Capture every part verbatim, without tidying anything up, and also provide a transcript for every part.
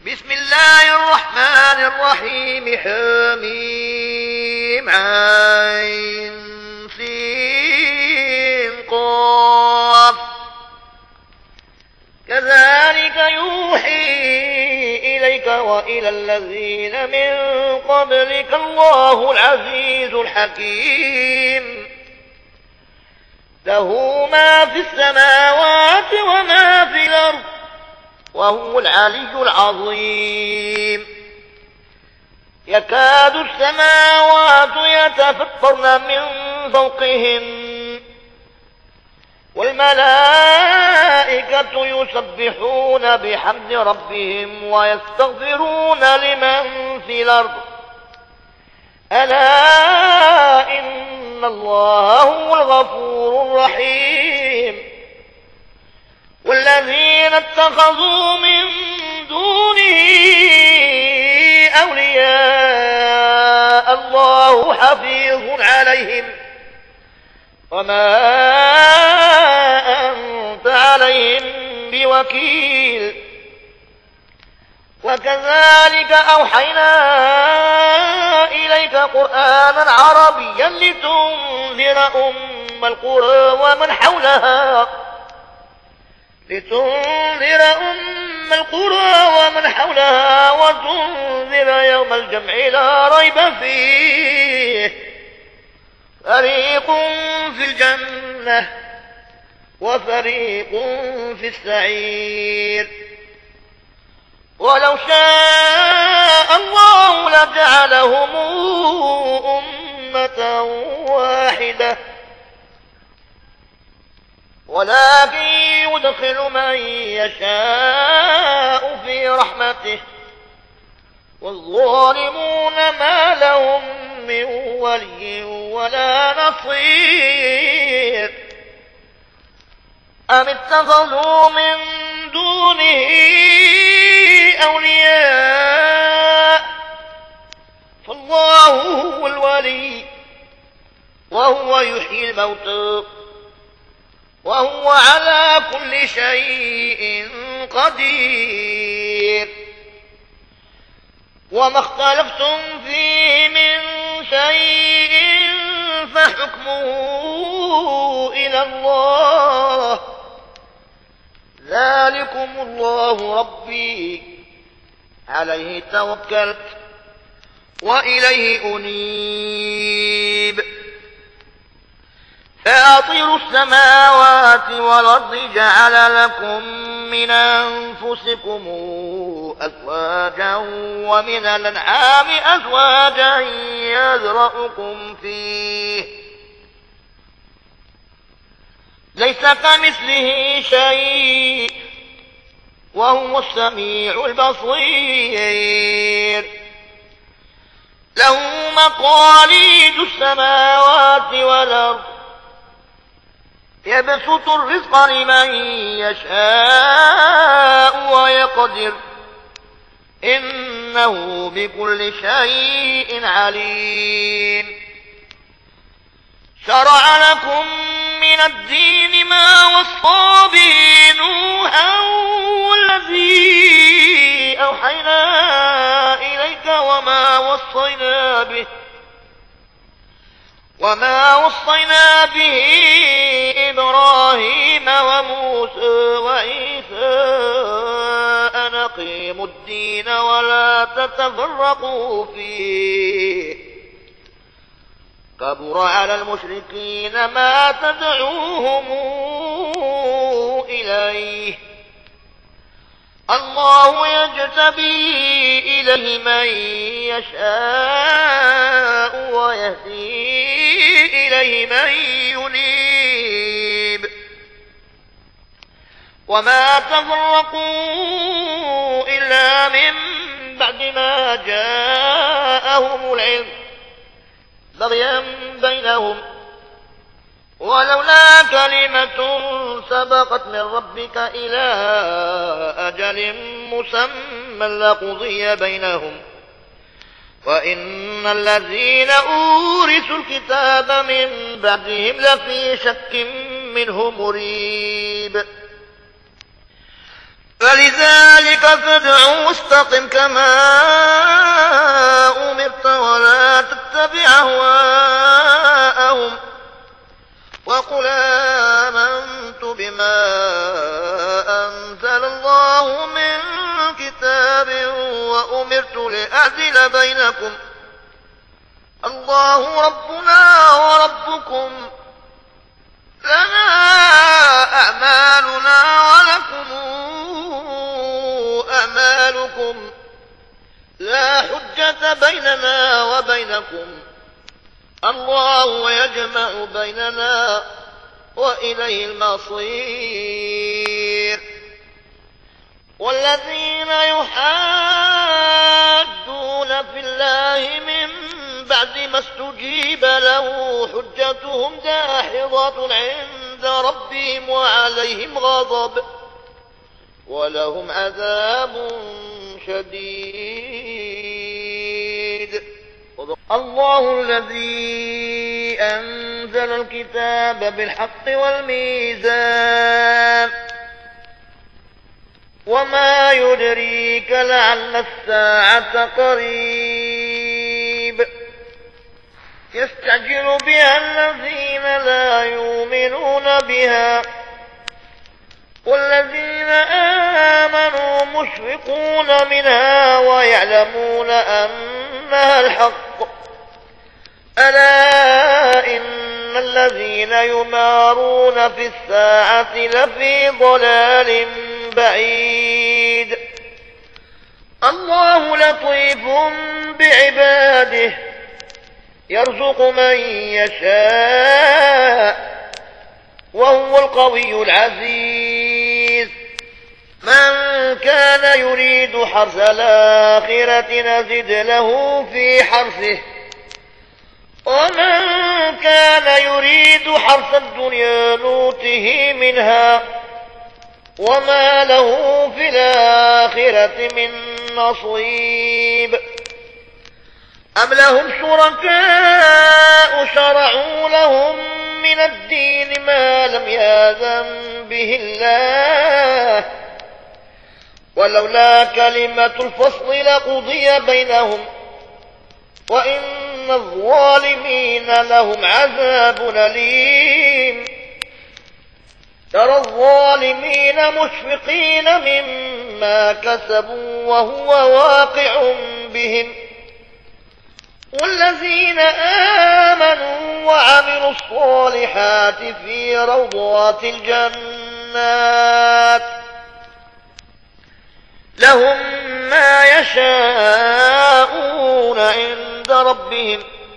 بسم الله الرحمن الرحيم. حميم عين سين قاف. كذلك يوحي إليك وإلى الذين من قبلك الله العزيز الحكيم. له ما في السماوات وما في الأرض وهو العلي العظيم. يكاد السماوات يتفطرن من فوقهن والملائكة يسبحون بحمد ربهم ويستغفرون لمن في الأرض ألا إن الله هو الغفور الرحيم. والذين اتخذوا من دونه أولياء الله حفيظ عليهم وما أنت عليهم بوكيل. وكذلك أوحينا إليك قرآنا عربيا لتنذر أم القرى ومن حولها لتنذر أم القرى ومن حولها وتنذر يوم الجمع لا ريب فيه. فريق في الجنة وفريق في السعير. ولو شاء الله لجعلهم أمة واحدة ولكن يدخل من يشاء في رحمته والظالمون ما لهم من ولي ولا نصير. أم اتخذوا من دونه أولياء فالله هو الولي وهو يحيي الموتى وهو على كل شيء قدير. وما اختلفتم فيه من شيء فحكمه إلى الله. ذلكم الله ربي عليه توكلت وإليه أنيب. فاطر السماوات والأرض جعل لكم من أنفسكم أزواجا ومن الأنعام أزواجا يذرأكم فيه ليس كمثله شيء وهو السميع البصير. له مقاليد السماوات والأرض يبسط الرزق لمن يشاء ويقدر إنه بكل شيء عليم. شرع لكم من الدين ما وصى به نوحا والذي أوحينا إليك وما وصينا به وما وصينا به إبراهيم وموسى وعيسى أن أقيموا الدين ولا تتفرقوا فيه. كبر على المشركين ما تدعوهم إليه. الله يجتبي إليه من يشاء ويهدي إليه من ينيب. وما تفرقوا إلا من بعد ما جاءهم العلم بغيا بينهم ولولا كلمة سبقت من ربك إلى أجل مسمى لقضي بينهم وإن الذين أورثوا الكتاب من بعدهم لفي شك منه مريب. فلذلك فادع واستقم فاستقم كما أمرت ولا تتبع أهواءهم وقل آمنت بما أنزل الله من كتاب وأمرت لأعدل بينكم الله ربنا وربكم لنا أعمالنا ولكم أعمالكم لا حجة بيننا وبينكم الله يجمع بيننا وإليه المصير. والذين يحادون في الله من بعد ما استجيب له حجتهم داحضة عند ربهم وعليهم غضب ولهم عذاب شديد. الله الذي أنزل الكتاب بالحق والميزان وما يدريك لعل الساعة قريب يستعجل بها الذين لا يؤمنون بها والذين آمنوا مشفقون منها ويعلمون أنها الحق ألا إن الذين يمارون في الساعة لفي ضلال بعيد. الله لطيف بعباده يرزق من يشاء وهو القوي العزيز. من كان يريد حرث الآخرة نزد له في حرثه ومن كان يريد حرث الدنيا نوته منها وما له في الآخرة من نصيب. أم لهم شركاء شرعوا لهم من الدين ما لم يأذن به الله ولولا كلمة الفصل لقضي بينهم وإن الظالمين لهم عذاب أليم. ترى الظالمين مشفقين مما كسبوا وهو واقع بهم والذين آمنوا وعملوا الصالحات في روضات الجنات لهم ما يشاءون عند ربهم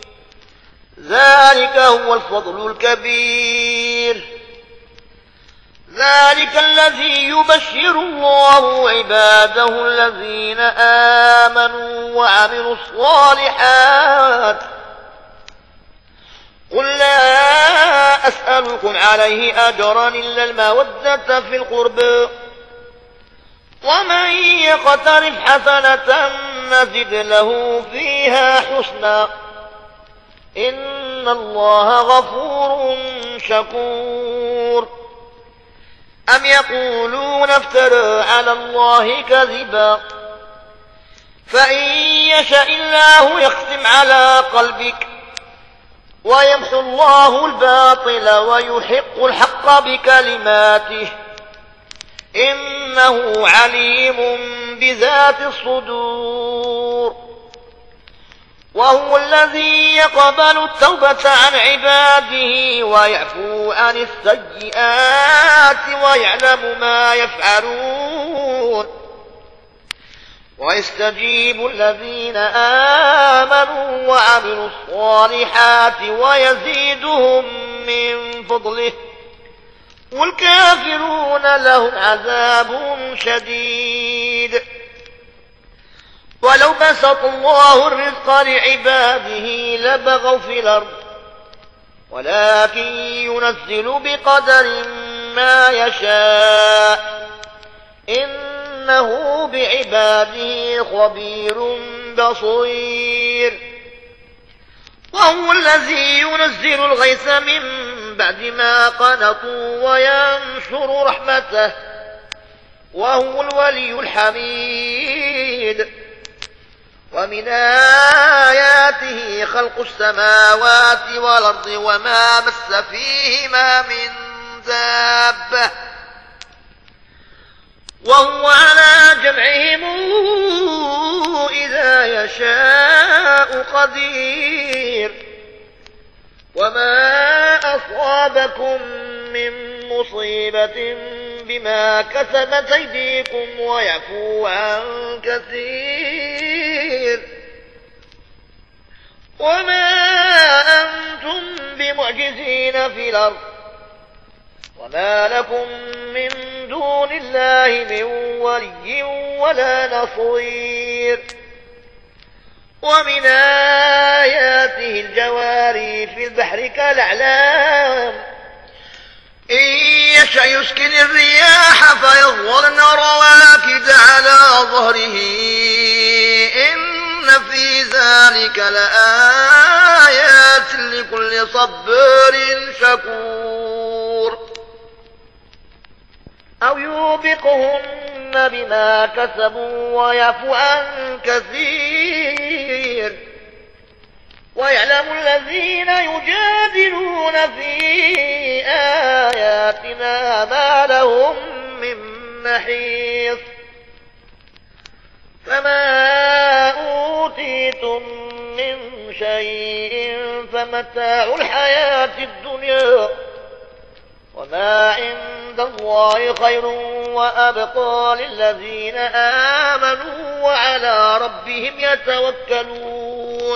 ذلك هو الفضل الكبير. ذلك الذي يبشر الله عباده الذين آمنوا وعملوا الصالحات قل لا أسألكم عليه أجرا إلا المودة في القربى ومن يقترف حسنة نزد له فيها حسنا إن الله غفور شكور. أم يقولون افترى على الله كذبا فإن يشاء الله يختم على قلبك ويمحو الله الباطل ويحق الحق بكلماته إنه عليم بذات الصدور. وهو الذي يقبل التوبة عن عباده ويعفو عن السيئات ويعلم ما يفعلون ويستجيب الذين آمنوا وعملوا الصالحات ويزيدهم من فضله والكافرون لهم عذاب شديد. ولو بسط الله الرزق لعباده لبغوا في الأرض ولكن ينزل بقدر ما يشاء إنه بعباده خبير بصير. وهو الذي ينزل الغيث من بعد ما قنطوا وينشر رحمته وهو الولي الحميد. ومن آياته خلق السماوات والأرض وما بث فيهما من دابة وهو على جمعهم إذا يشاء قدير وما أصابكم من مصيبة بما كسبت أيديكم ويعفو عن كثير وما أنتم بمعجزين في الأرض وما لكم من دون الله من ولي ولا نصير ومن آياته الجواري في البحر كالأعلام إن يشأ يسكن الرياح فيظللن رواكد على ظهره إن في ذلك لآيات لكل صبار شكور أو يوبقهن بما كسبوا ويعفو عن كثير ويعلم الذين يجادلون في آياتنا ما لهم من محيص فما أوتيتم من شيء فمتاع الحياة الدنيا وما عند الله خير وأبقى للذين آمنوا وعلى ربهم يتوكلون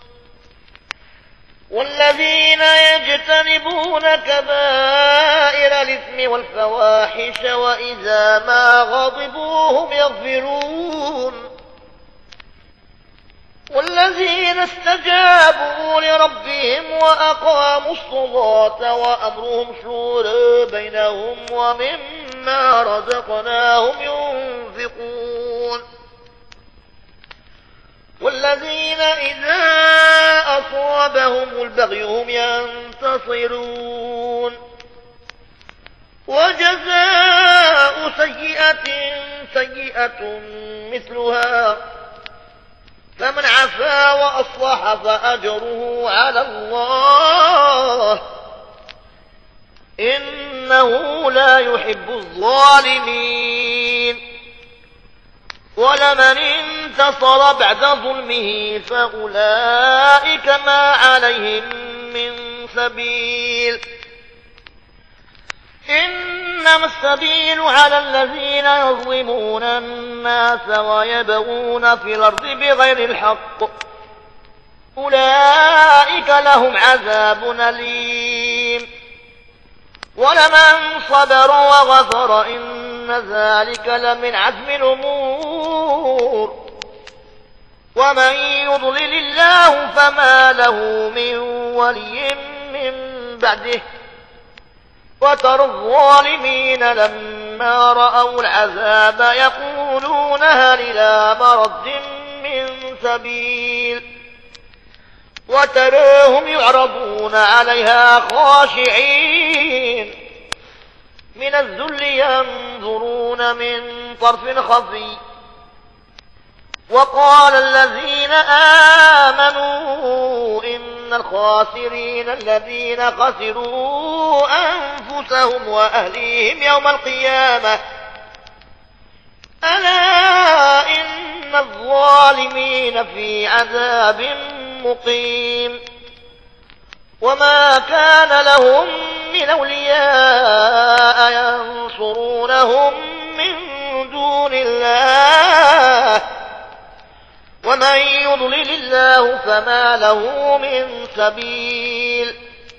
والذين يجتنبون كبائر الإثم والفواحش وإذا ما غضبوا هم يغفرون والذين استجابوا لربهم وأقاموا الصلاة وأمرهم شورى بينهم ومما رزقناهم ينفقون والذين إذا أصابهم البغي هم ينتصرون وجزاء سيئة سيئة مثلها فمن عفا وأصلح فأجره على الله إنه لا يحب الظالمين ولمن انتصر بعد ظلمه فأولئك ما عليهم من سبيل إنما السبيل على الذين يظلمون الناس ويبغون في الأرض بغير الحق أولئك لهم عذاب أليم ولمن صبر وغفر إن ذلك لمن عزم الأمور ومن يضلل الله فما له من ولي من بعده وترى الظالمين لما رأوا العذاب يقولون هل إلى مرد من سبيل وتراهم يعرضون عليها خاشعين من الذل ينظرون من طرف خفي وقال الذين آمنوا إن الخاسرين الذين خسروا أنفسهم وأهليهم يوم القيامة ألا إن الظالمين في عذاب مقيم وما كان لهم من أولياء ينصرونهم من دون الله ومن يضلل الله فما له من سبيل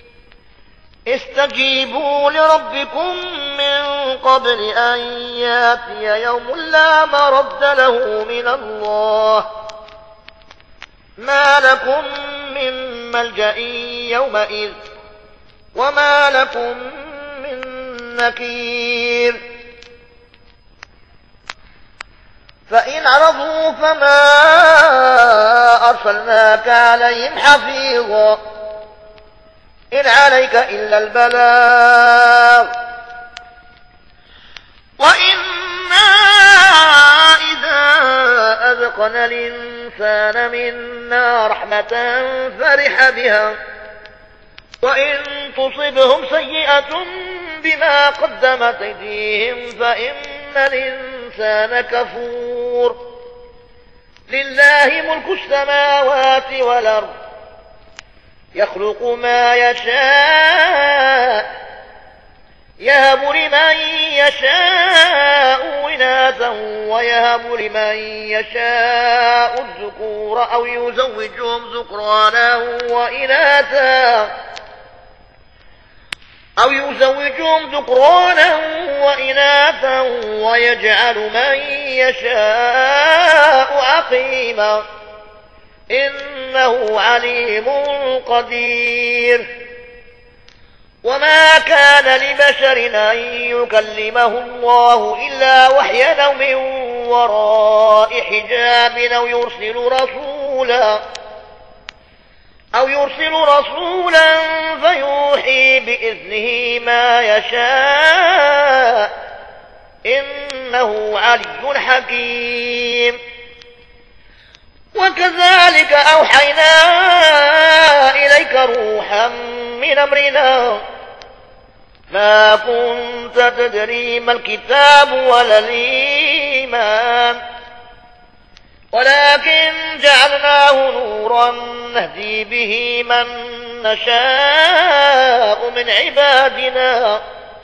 استجيبوا لربكم من قبل أن ياتي يوم لا مرد له من الله ما لكم من ملجأ يومئذ وما لكم من نكير فإن عرضوا فما أرسلناك عليهم حفيظا إن عليك إلا البلاغ وإنا إذا أذقنا الإنسان منا رحمة فرح بها وإن تصبهم سيئة بما قدمت أيديهم فإن الإنسان كفور لله ملك السماوات والأرض يخلق ما يشاء يهب لمن يشاء إناثا ويهب لمن يشاء الذكور أو يزوجهم ذكرانا وإناثا أو يزوجهم ذكرانا وإناثا ويجعل من يشاء عقيما إنه عليم قدير وما كان لبشر أن يكلمه الله إلا وحيا أو من وراء حجاب أو يرسل رسولا أو يرسل رسولا فيوحي بإذنه ما يشاء إنه علي حكيم وكذلك أوحينا إليك روحا من أمرنا ما كنت تدري ما الكتاب ولا الإيمان ولكن جعلناه نورا نهدي به من نشاء من عبادنا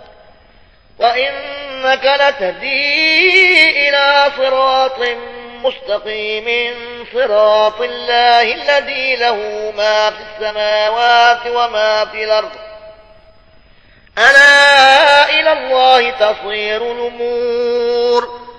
وإنك لتهدي إلى صراط مستقيم صراط الله الذي له ما في السماوات وما في الأرض ألا إلى الله تصير الأمور